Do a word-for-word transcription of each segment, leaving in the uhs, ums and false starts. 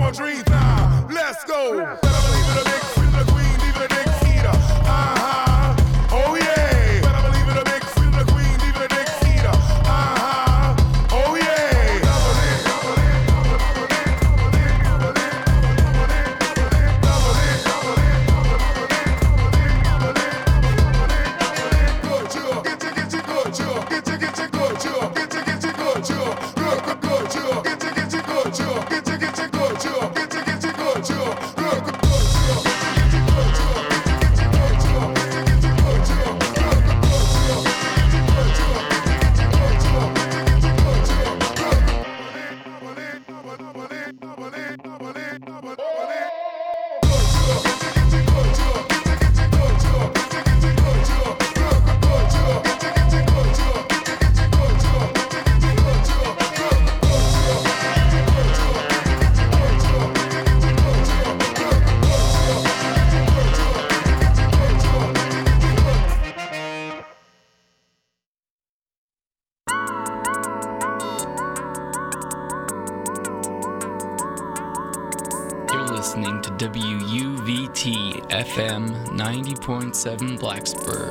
my dreams. Now, let's go. Better believe it, a big queen, the queen, leaving a dick eater. Uh-huh. Oh yeah. Better believe it, a big queen, the queen, leaving a dick eater. Uh-huh. Oh yeah. Double it, double it, double it, double it, double it, double it, double it, double it, double it, double it, double it, double it, double it, double it. Good, you. Get you, get you, good, you. Get you, get you, good, you. Get you, get you, good, you. Good, good, good, you. Get you, get you, good, you. Get you, get you, good, you. Get you, get you, good, you. Good, good, good, you. Get you, get you, good, you. Get you, get you, good, you. Get you, get you, good, you. Good, good, good, you. Get you, get you, good, you. Get you, get you, good, you. Get you, get you, good, you. Good. Double it, double it, double it, double it, double it, double it, double it. Good, you. Get you, get you, good, you. Get you, get you, good, you. Get you, get you, good, you. Good, good, good, you. Get you, get you, good, you. Get you, get you, good, you. Get you, get you, good, you. Good, good, good, you. Get you, get you, good, you. Get you, get you, good, you. Get you, get you, good, you. Good, good, good, you. Get you, get you, good, you. Get you, get you, good, you. Get you, get you, good. You're listening to W U V T F M ninety point seven Blacksburg.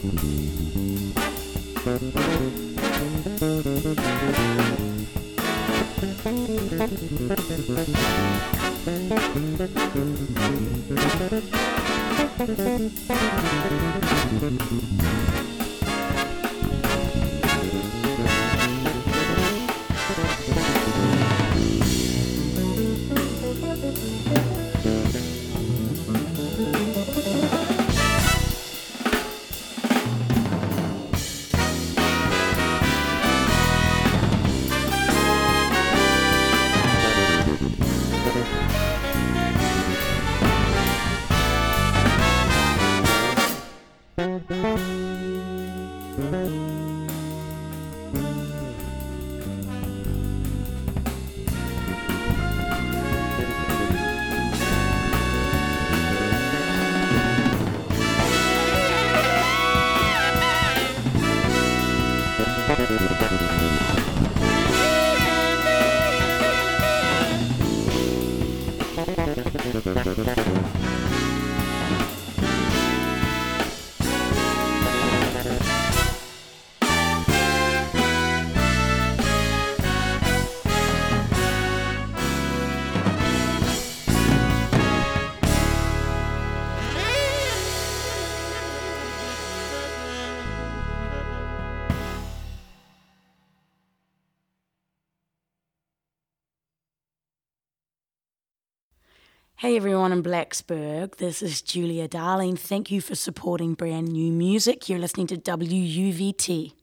Hey everyone in Blacksburg, this is Julia Darling. Thank you for supporting brand new music. You're listening to W U V T.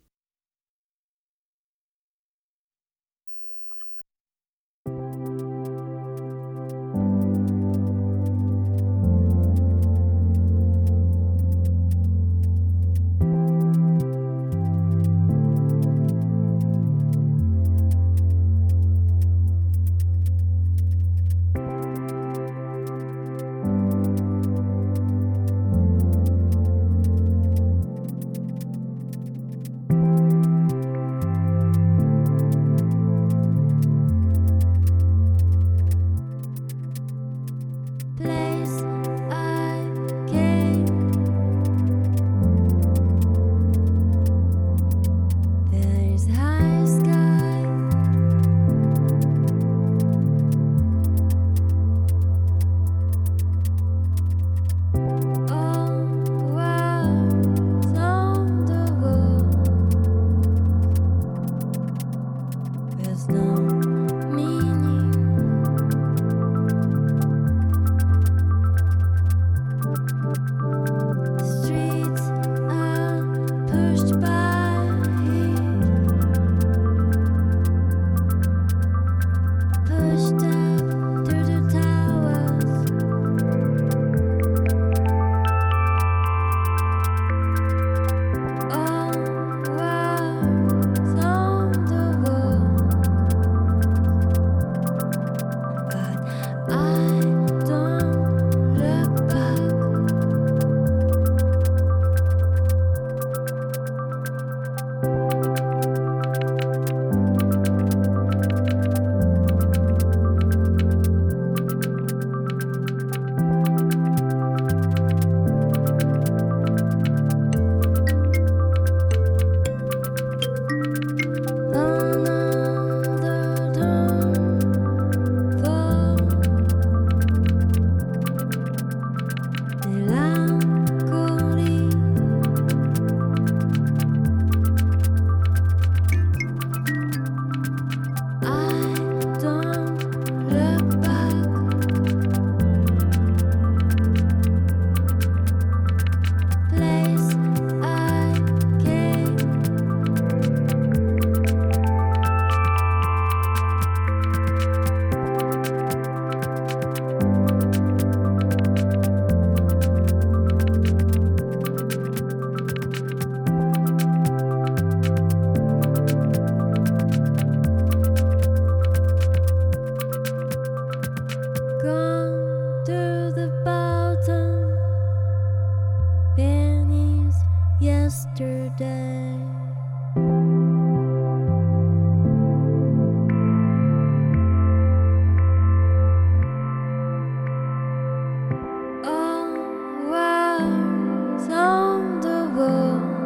On the world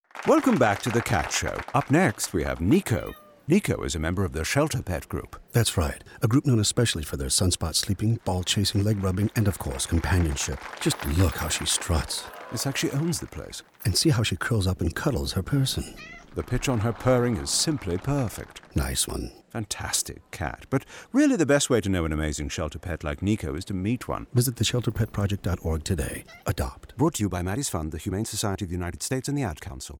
Welcome back to The Cat Show. Up next, we have Nico. Nico is a member of the Shelter Pet Group. That's right. A group known especially for their sunspot sleeping, ball chasing, leg rubbing, and of course, companionship. Just look how she struts. It's like she owns the place. And see how she curls up and cuddles her person. The pitch on her purring is simply perfect. Nice one. Fantastic cat. But really the best way to know an amazing shelter pet like Nico is to meet one. Visit the shelter pet project dot org today. Adopt. Brought to you by Maddie's Fund, the Humane Society of the United States, and the Ad Council.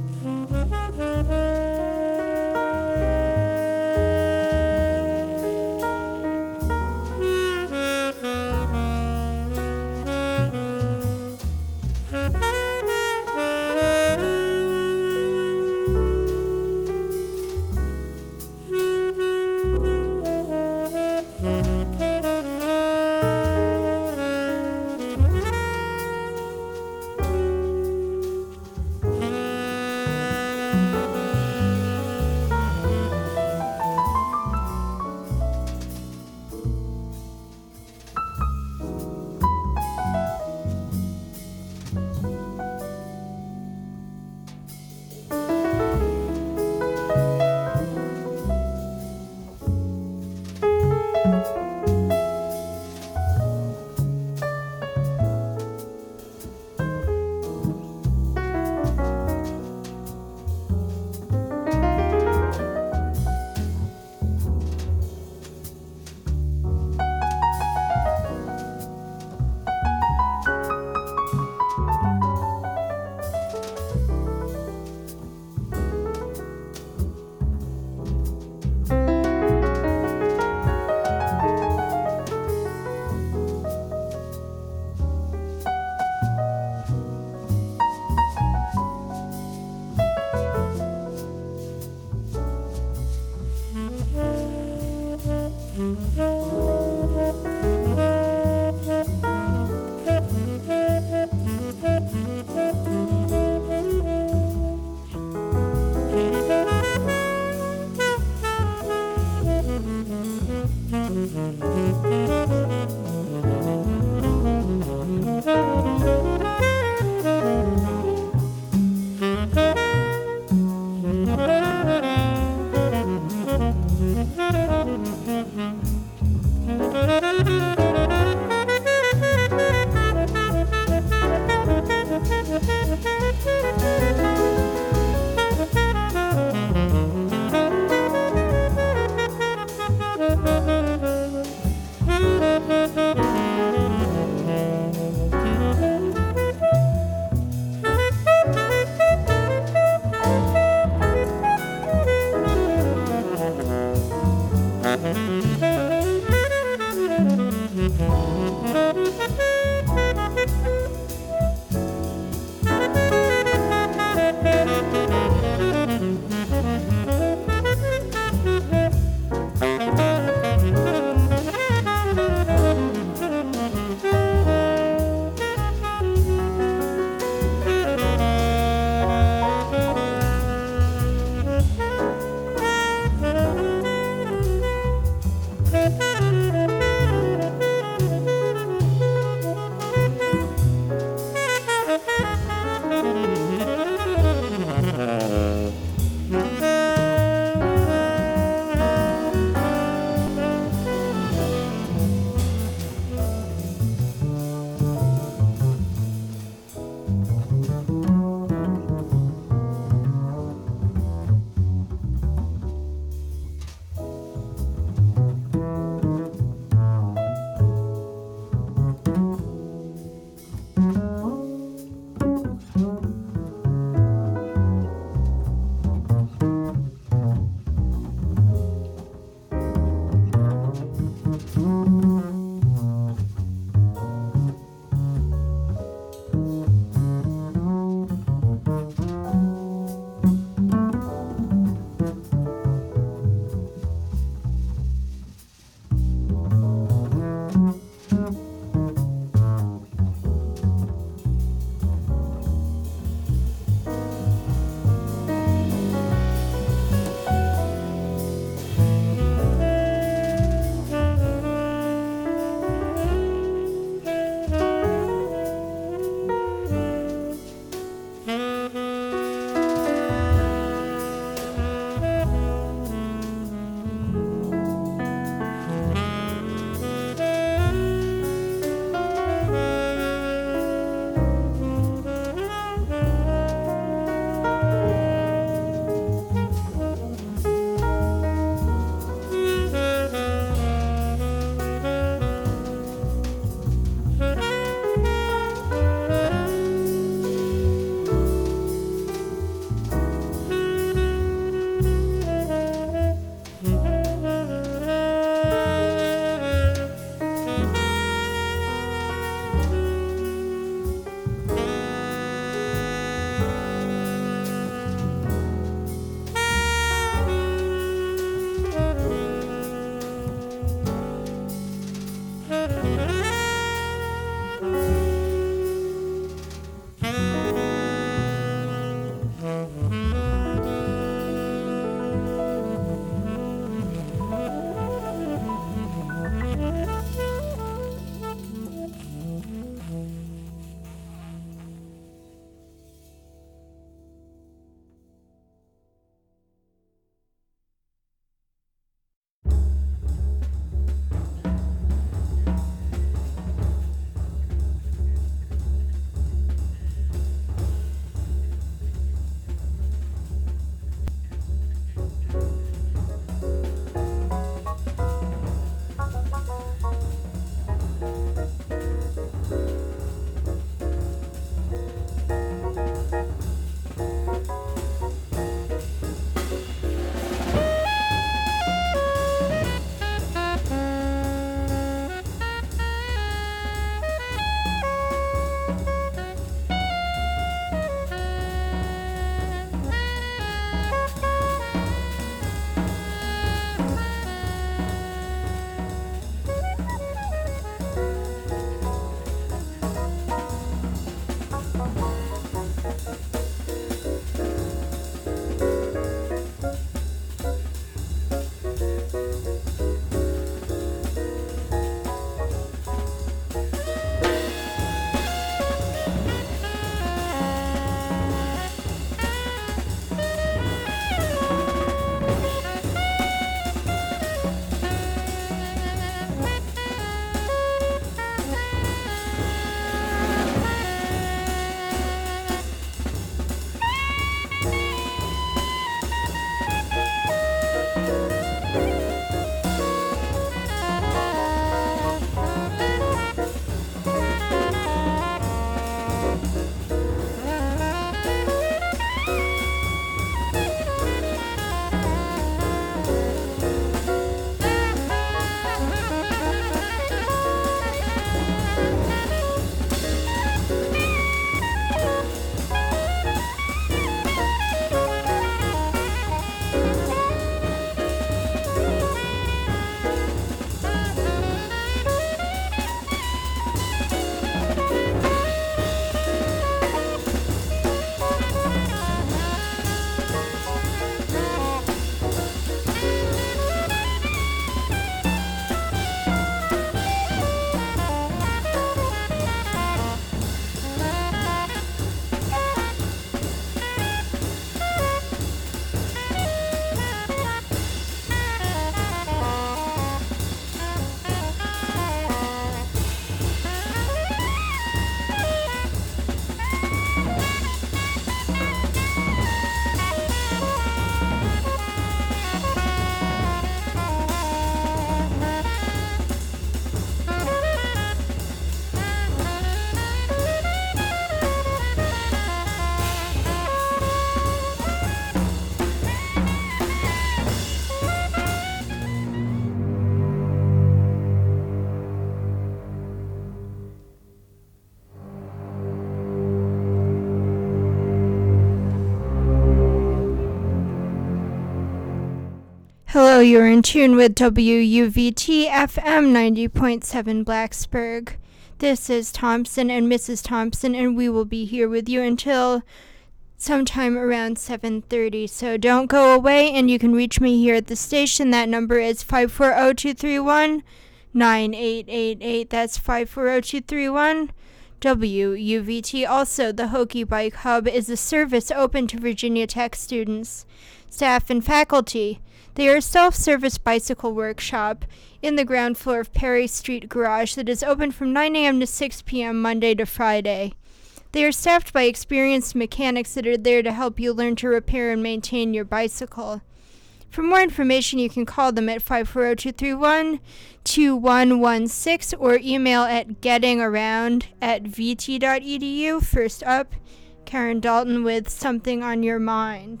Hello, you're in tune with W U V T F M ninety point seven Blacksburg. This is Thompson and Missus Thompson, and we will be here with you until sometime around seven thirty. So don't go away, and you can reach me here at the station. That number is five four zero, two three one, nine eight eight eight. That's five four zero, two three one, W U V T. Also, the Hokie Bike Hub is a service open to Virginia Tech students, staff, and faculty. They are a self-service bicycle workshop in the ground floor of Perry Street Garage that is open from nine a.m. to six p.m. Monday to Friday. They are staffed by experienced mechanics that are there to help you learn to repair and maintain your bicycle. For more information, you can call them at five four zero, two three one, two one one six or email at gettingaround at v t dot e d u. First up, Karen Dalton with Something on Your Mind.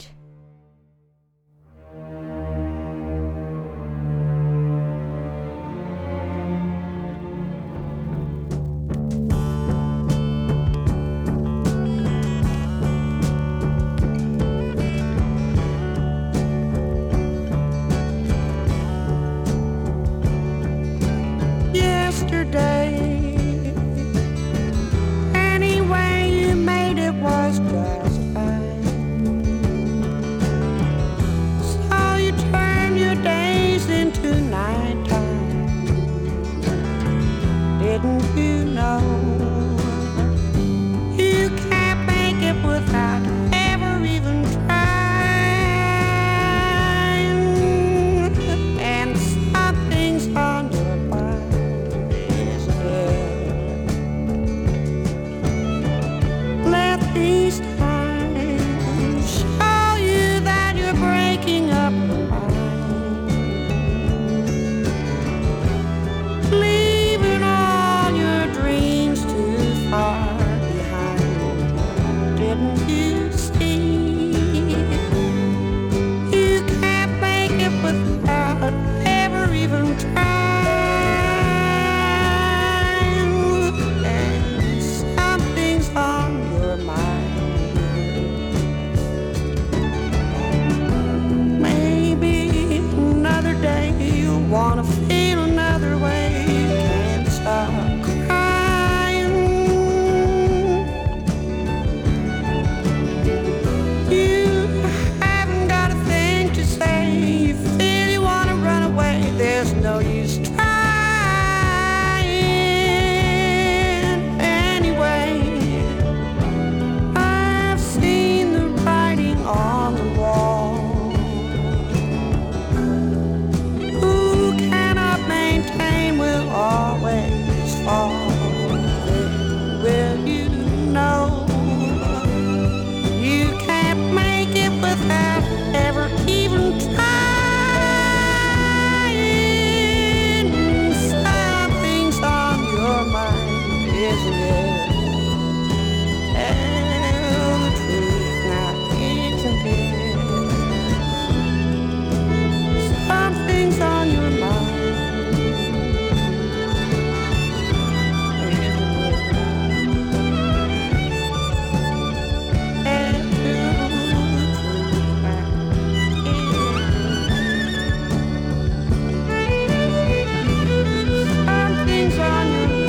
Yesterday, any way you made it was just fine. So you turn your days into nighttime. Didn't you know you can't make it without ever even trying? And something's on your mind. Let these times show you that you're breaking up the line, leaving all your dreams too far behind. Didn't you see? You can't make it without ever even trying. And something's on your mind. Maybe another day you'll wanna feel another way. You can't stop crying. You haven't got a thing to say. You feel you wanna run away. There's no use trying. Anyway, I've seen the writing on the wall. Who cannot maintain will always fall. Will you know you can't make it without ever even trying? Something's on your mind, isn't it? Tell the truth now, isn't it? Something's on your mind, isn't it? Tell the truth now, something's on your mind.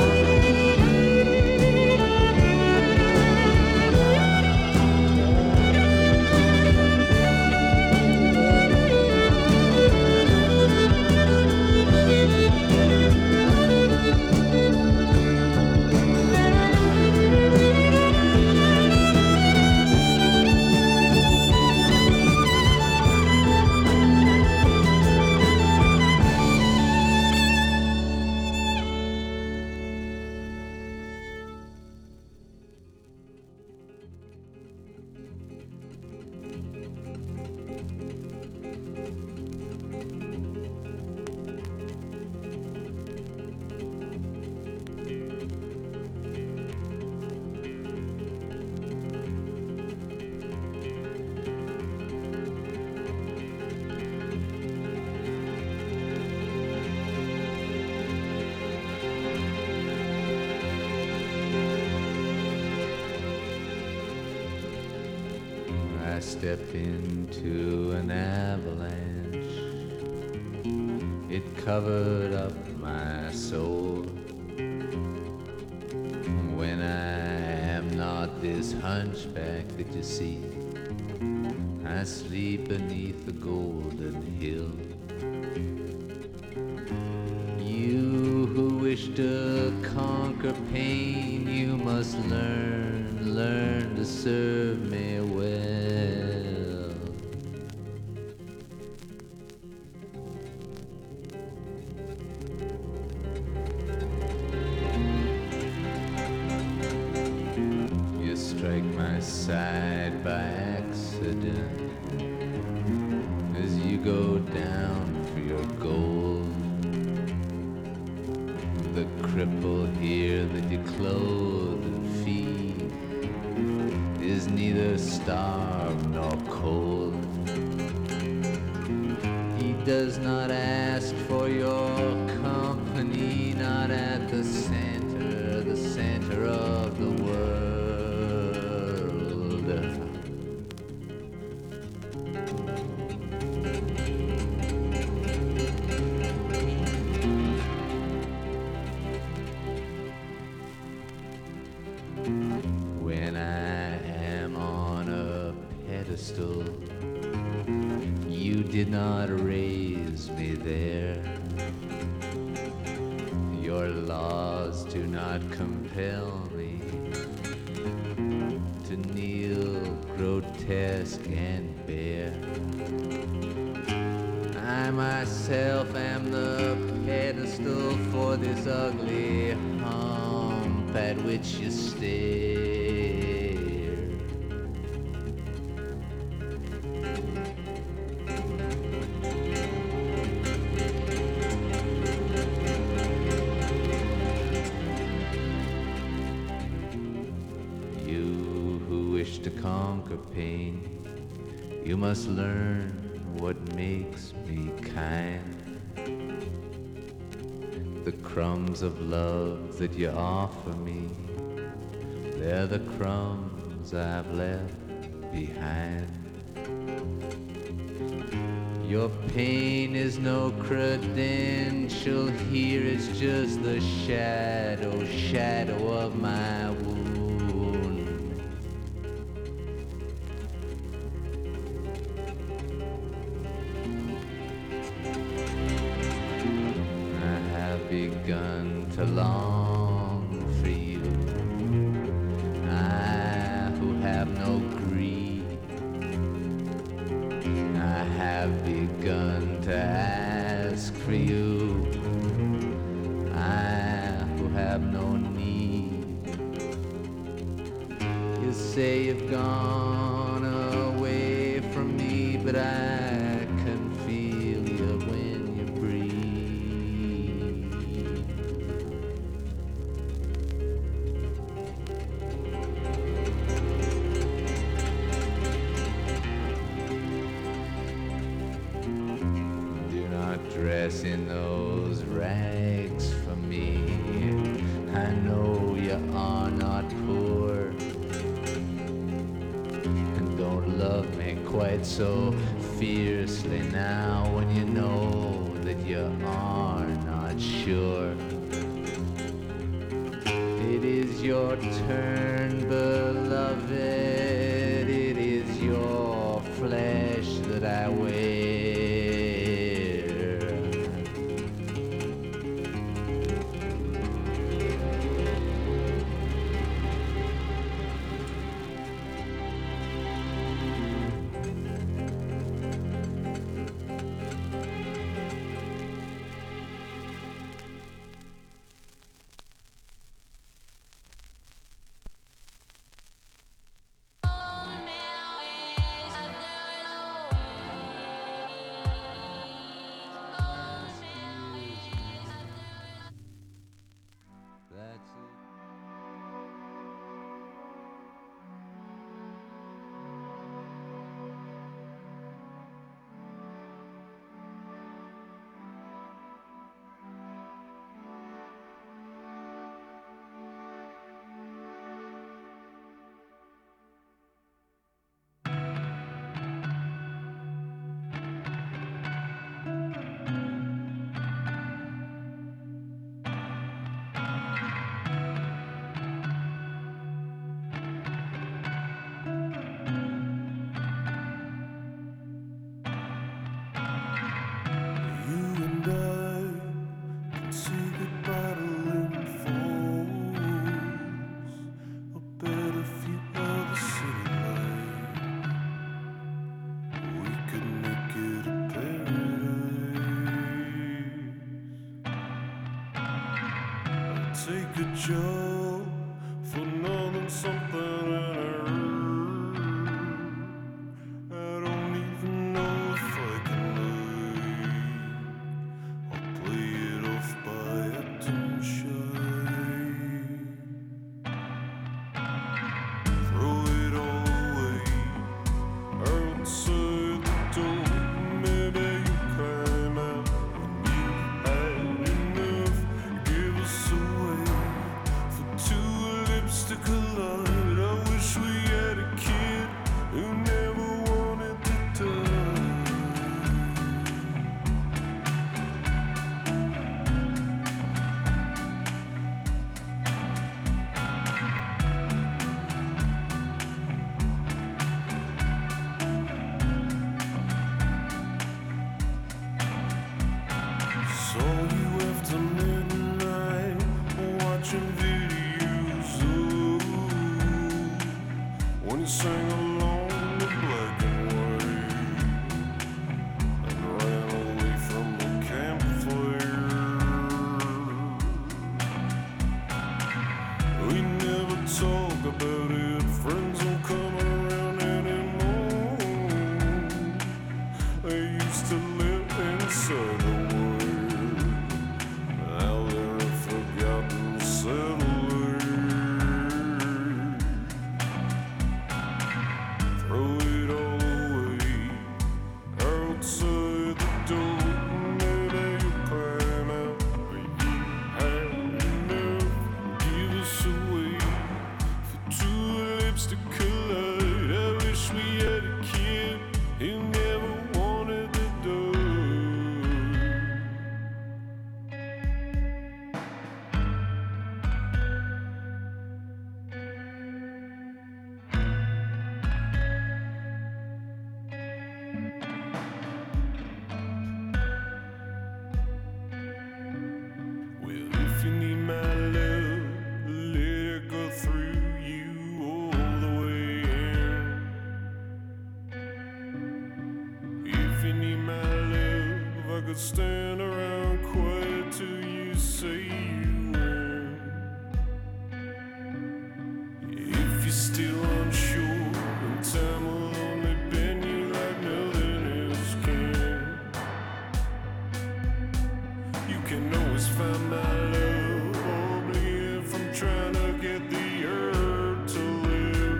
I step into an avalanche. it covered up my soul. When I am not this hunchback that you see, I sleep beneath the golden hill. You who wish to conquer pain, you must learn, learn to serve me well. You strike my side by accident as you go down for your gold. The cripple here that you clothe and feed is neither starved nor cold. He does not ask for your company, not at the center, the center of the world. When I am on a pedestal, you did not raise me there. Your laws do not compel me to kneel grotesque and bare. I myself am the pedestal for this ugly hump at which you stare. You who wish to conquer pain, you must learn what makes me kind. The crumbs of love that you offer me, they're the crumbs I've left behind. Your pain is no credential here, it's just the shadow, shadow of my wound. I have begun to long for you, I who have no greed. I have begun to ask for you, I who have no need. You say you've gone away from me, but I can feel you when you breathe. Do not dress in those rags for me. I know you are not poor, and don't love me quite so fiercely now when you know that you are not sure. It is your turn, beloved, it is your flesh that I wear. take a job for nothing, something and I earn. I don't even know if I can leave. I'll play it off by acting shy. Throw it all away outside the door. Maybe you climb out when you've had enough. Give us away for two lips to collide. I wish we had a kid who never wanted to die. Saw you after midnight, watching videos. Ooh, when you sang along the black and white and ran away from the campfire. We never talk about it. Friends don't come around anymore. They used to live inside the world. Now they're a forgotten settler. Throw it all away outside the door. Maybe you climb out when you had enough. Give us away for two lips to collide. I wish we had a kid who never wanted to die. Well, if you need my love, let it go through you all the way in. If you need my love, I could stand around quiet till you say you win. If you're still unsure, then time will only bend you like nothing else can. You can always find my love, only if I'm trying to get the herb to live.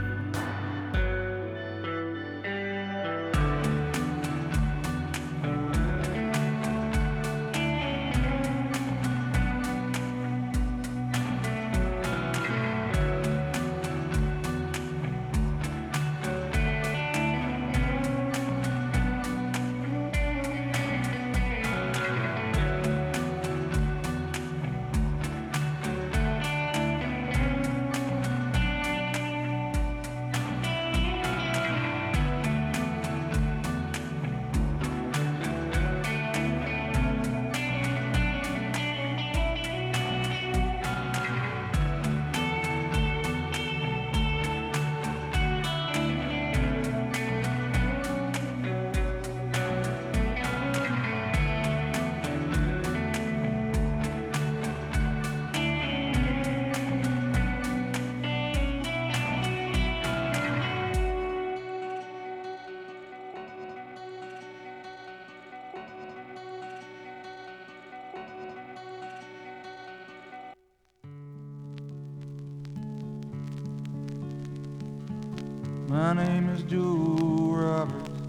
My name is Joe Roberts.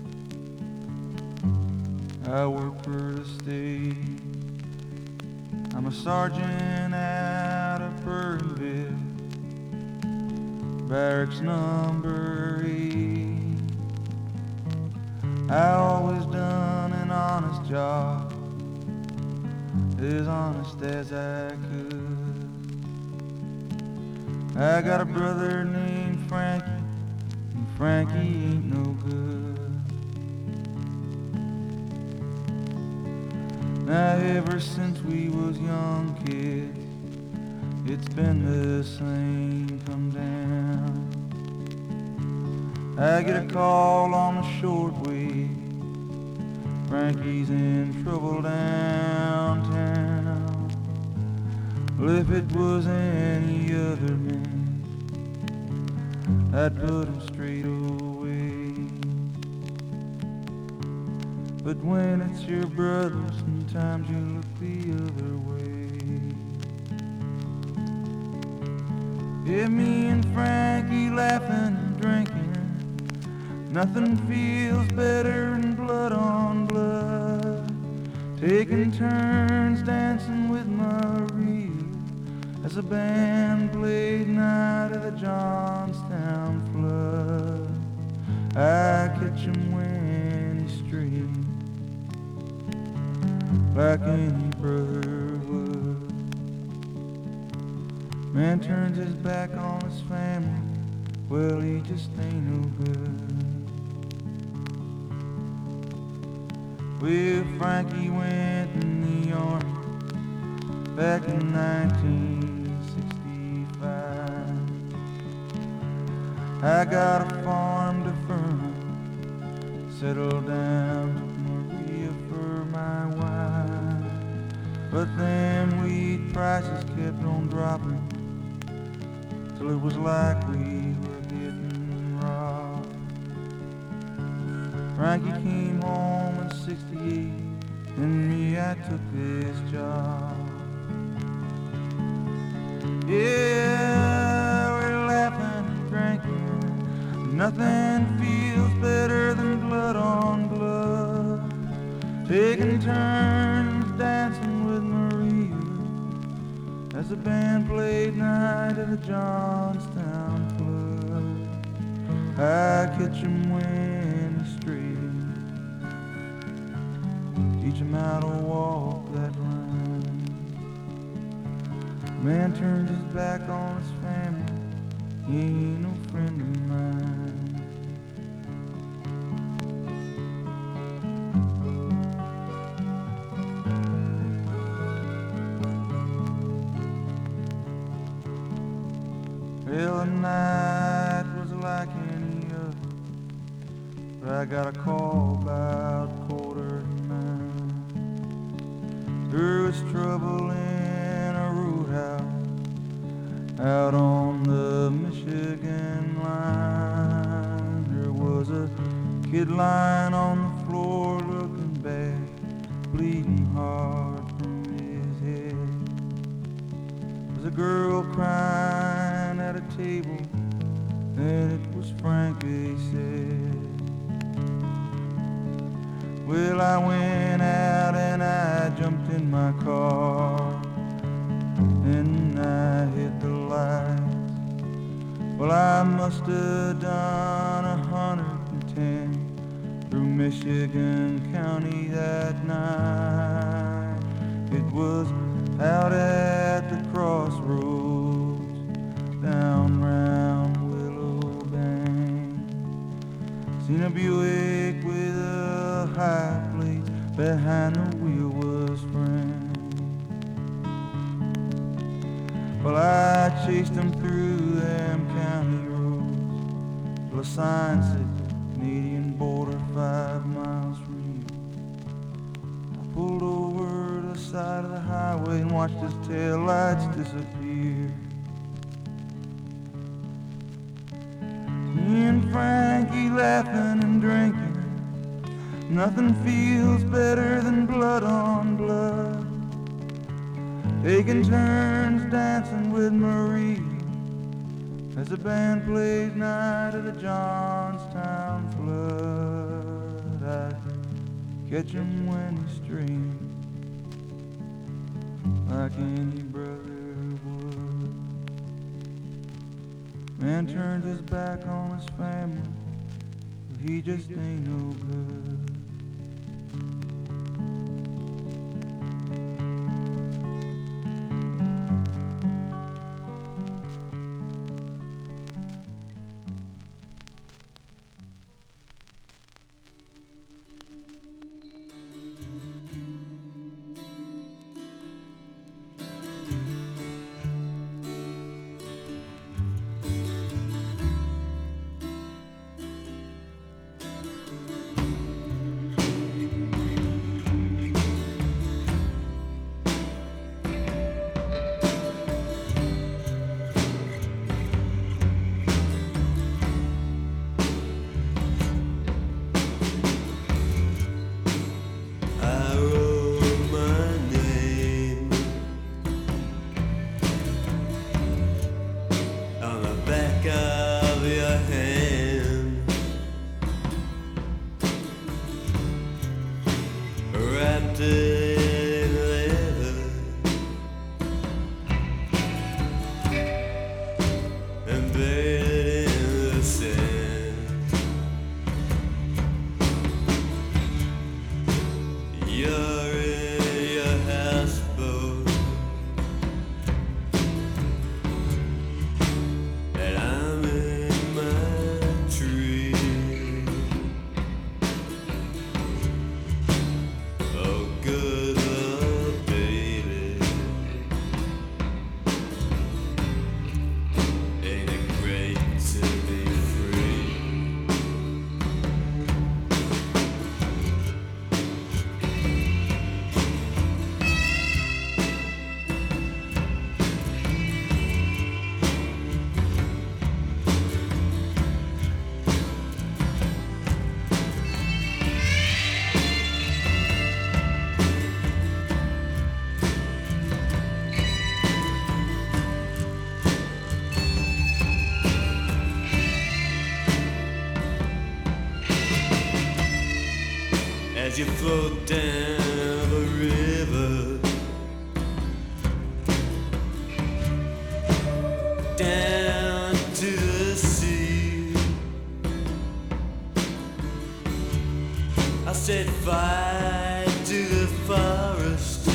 I work for the state. I'm a sergeant out of Burnsville, barracks number eight. I always done an honest job, as honest as I could. I got a brother named Frankie, and Frankie ain't no good. Now ever since we was young kids, it's been the same come down. I get a call on the shortwave, Frankie's in trouble downtown. Well, if it was any other man, I'd put him straight away. But when it's your brother, sometimes you look the other way. Yeah, me and Frankie laughing and drinking, nothing feels better than blood on blood. Taking turns dancing with Maria as a band played Night of the Johnstown Flood. I catch him when he's straight, like any brother would. Man turns his back on his family, well, he just ain't no good. Well, Frankie went in the army back in nineteen sixty-five. I got a farm to Furman, settled down to Maria for my wife. But them wheat prices kept on dropping till it was like we were getting robbed. Frankie came home in sixty-eight, and me, I took this job. Yeah, we're laughing and drinking, nothing feels better than blood on blood. Taking turns dancing with Maria as the band played Night of the Johnstown Flood. I catch him when he's straight, teach him how to walk that line. Man turns his back on his family, he ain't no friend of mine. Well, the night was like any other, but I got a call about quarter to nine. There was trouble in a roadhouse out on the Michigan line. There was a kid lying on the floor looking bad, bleeding hard from his head. There's a girl crying at a table, and it was Frankie said. Well, I went out and I jumped in my car, and I hit the lights. Well, I must have done a hundred and ten through Michigan County that night. It was out at the crossroads down round Willow Bank. Seen a Buick with a high plate, behind the wheel was Frank. Well, I chased him through them county roads till a sign said Canadian border five miles from you. I pulled over to the side of the highway and watched his taillights disappear. Me and Frankie laughing and drinking, nothing feels better than blood on blood. Taking turns dancing with Marie as the band plays Night of the Johnstown Flood. I catch him when he's straight, like any brother would. Man turns his back on his family, but he just ain't no good. mountain river and buried it in the sand. You're in your houseboat and I'm in my tree. Oh, good love, baby. Ain't it great to be free? As you float down the river, down to the sea, I set fire to the forest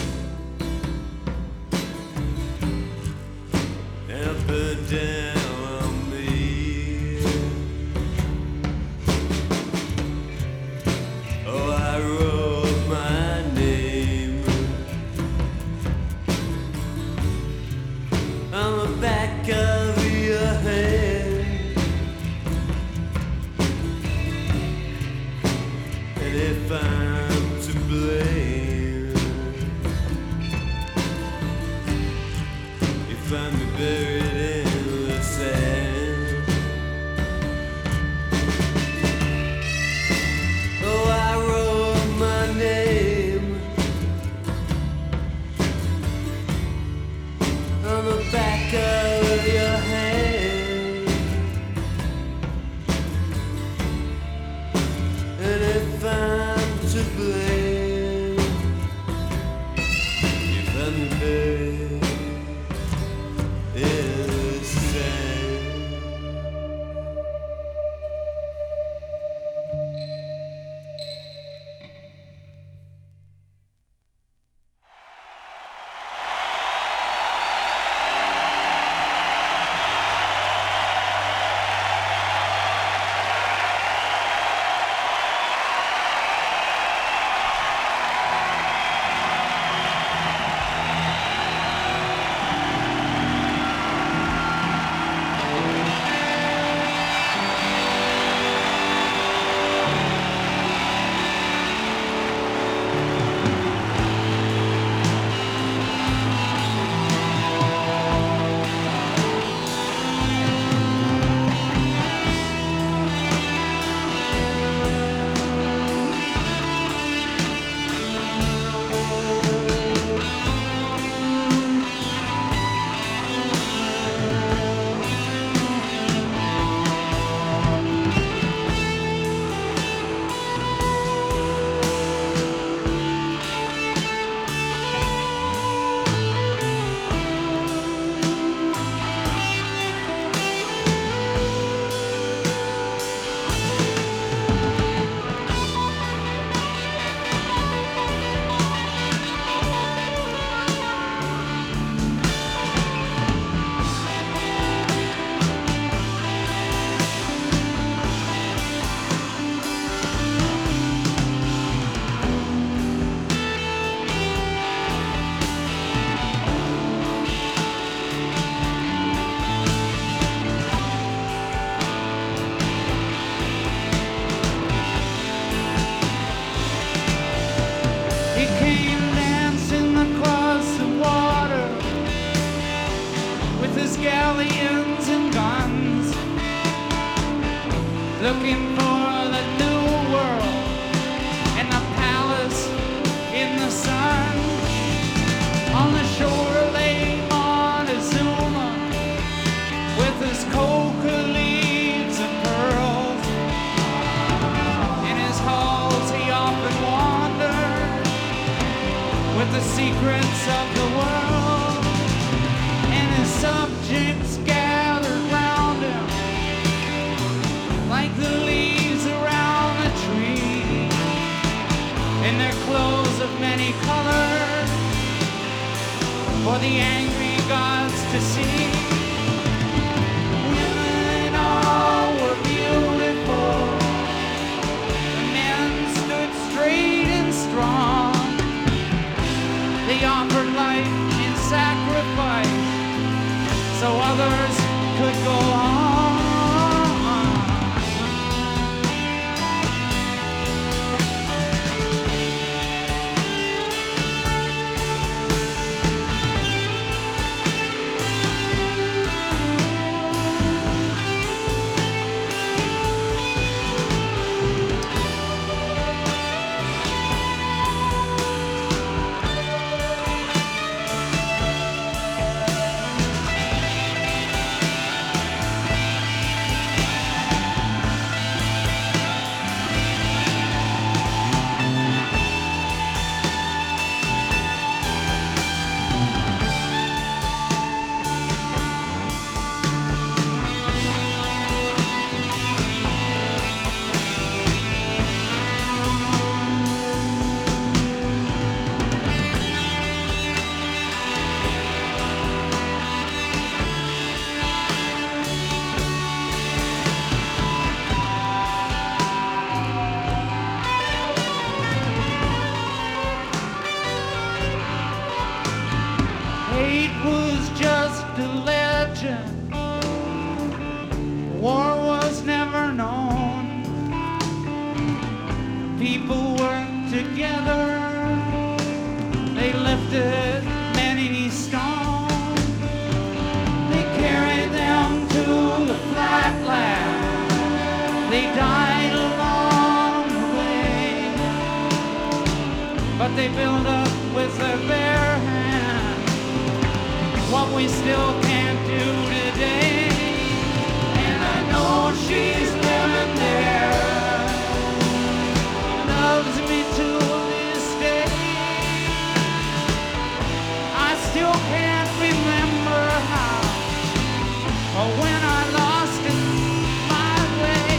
and I burned down on me. Oh, I wrote my name on the back of your hand. And if I'm to blame, you find me buried in the sand. Oh, I wrote my name on the back of your hand. And if I'm to blame, you find me buried in the sand. He came dancing across the water with his galleons and guns, looking for the new world and a palace in the sun. On the shore lay Montezuma with his coca leaves and pearls. In his halls he often wandered about the secrets of the world, and his subjects gathered round him like the leaves around a tree, in their clothes of many colors for the angry gods to see. Women all were beautiful, the men stood straight and strong. They offered life in sacrifice so others could go on. Hate was just a legend. War was never known. People worked together. They lifted many stones. They carried them to the flatland. They died along the way, but they built up with their bare hands what we still can't do today. And I know she's living there, loves me to this day. I still can't remember how or when I lost it my way.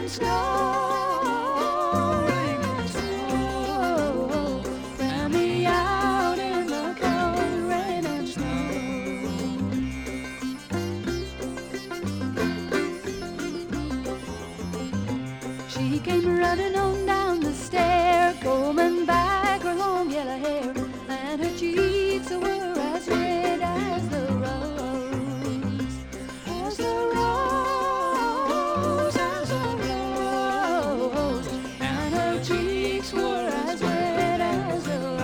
and snow, rain and snow, found me out in the cold rain and snow. She came running on down the stair, combing back her long yellow hair, and her cheeks were as red as the rose, as the rose, as the rose, and her cheeks were as red as the rose.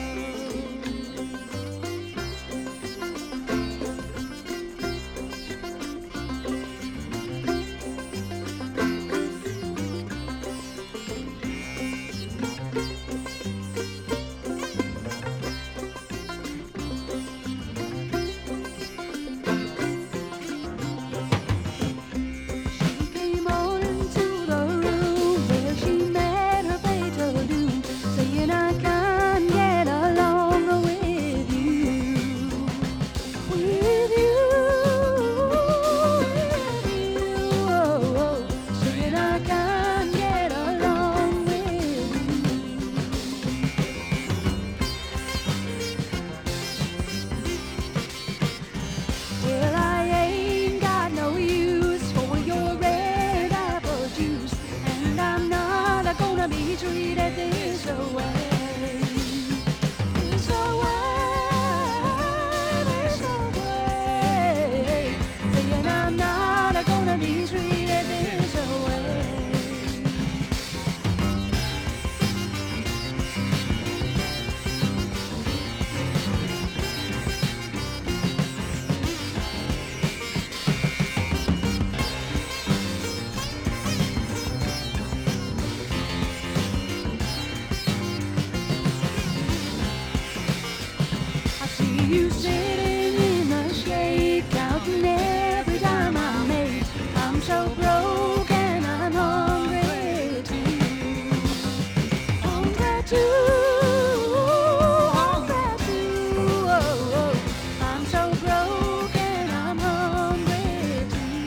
You sitting in the shade, counting every dime I made. I'm so broke and I'm hungry too. Hungry too, hungry too. Oh, oh. I'm so broke and I'm hungry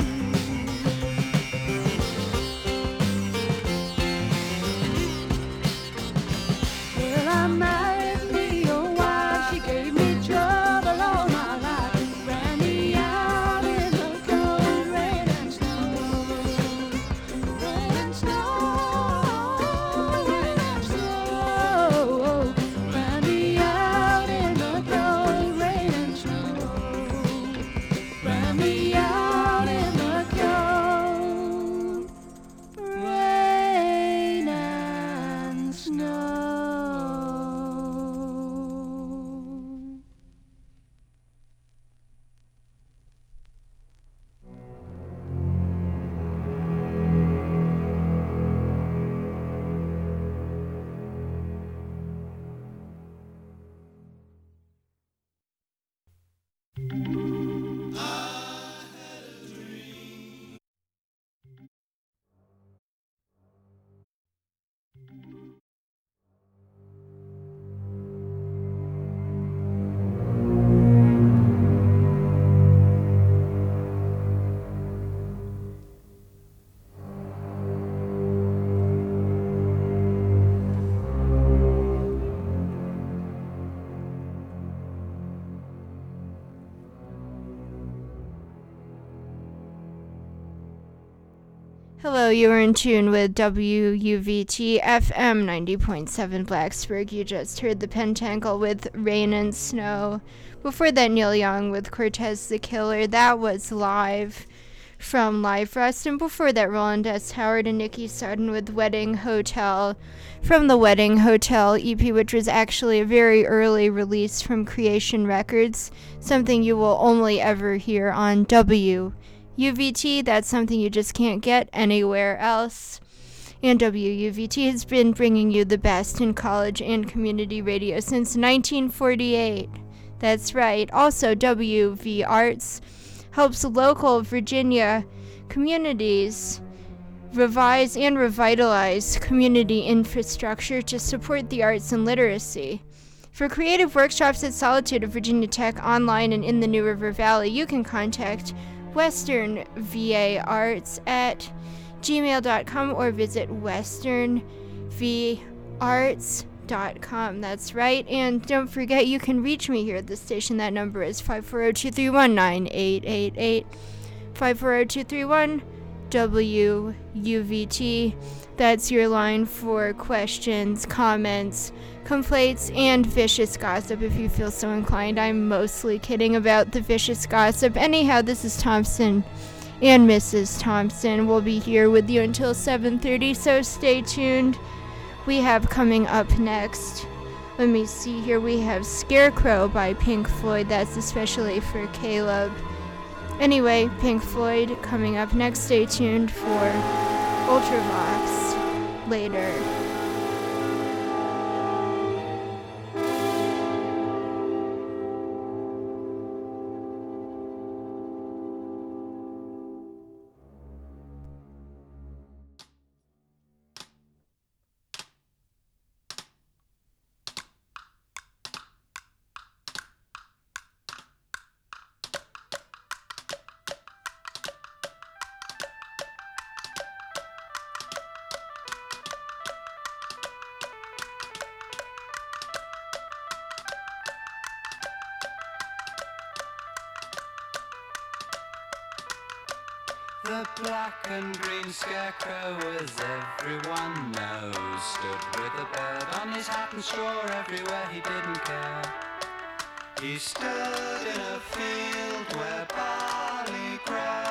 too. Well, I married me a wife, she gave me trouble all my life, ran me out in the cold rain and snow, rain and snow, rain and snow, ran me out in the cold rain and snow, ran me out in the cold rain and snow. Hello, you are in tune with W U V T F M ninety point seven Blacksburg. You just heard the Pentangle with Rain and Snow. Before that, Neil Young with Cortez the Killer. That was live from Live Rest. And before that, Roland S. Howard and Nikki Sutton with Wedding Hotel from the Wedding Hotel E P, which was actually a very early release from Creation Records, something you will only ever hear on W U V T. That's something you just can't get anywhere else. And W U V T has been bringing you the best in college and community radio since nineteen forty-eight. That's right. Also, W V Arts helps local Virginia communities revise and revitalize community infrastructure to support the arts and literacy. For creative workshops at Solitude of Virginia Tech online and in the New River Valley, you can contact Western V A Arts at gmail dot com or visit western v arts dot com. That's right. And don't forget, you can reach me here at the station. That number is five four zero, two three one, nine eight eight eight. five four zero, two three one, W U V T. That's your line for questions, comments, complaints, and vicious gossip if you feel so inclined. I'm mostly kidding about the vicious gossip. Anyhow, this is Thompson and Missus Thompson. We'll be here with you until seven thirty, so stay tuned. We have coming up next, let me see here, we have Scarecrow by Pink Floyd. That's especially for Caleb. Anyway, Pink Floyd coming up next. Stay tuned for Ultravox later. The black and green scarecrow, as everyone knows, stood with a bird on his hat and straw everywhere, he didn't care. He stood in a field where barley grows.